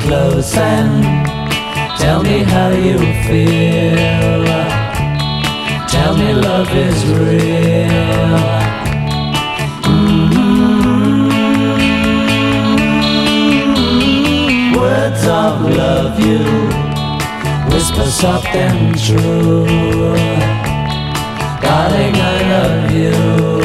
close and tell me how you feel. Tell me love is real. Words of love you whisper soft and true. Darling, I love you.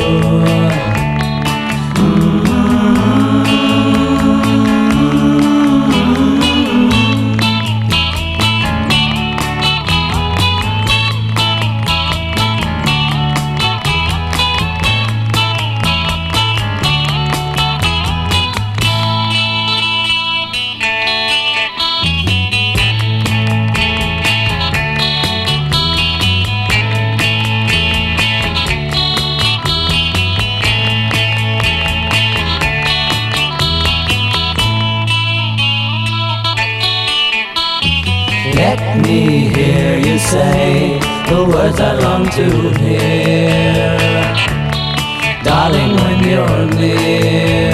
Let me hear you say the words I long to hear, darling, when you're near.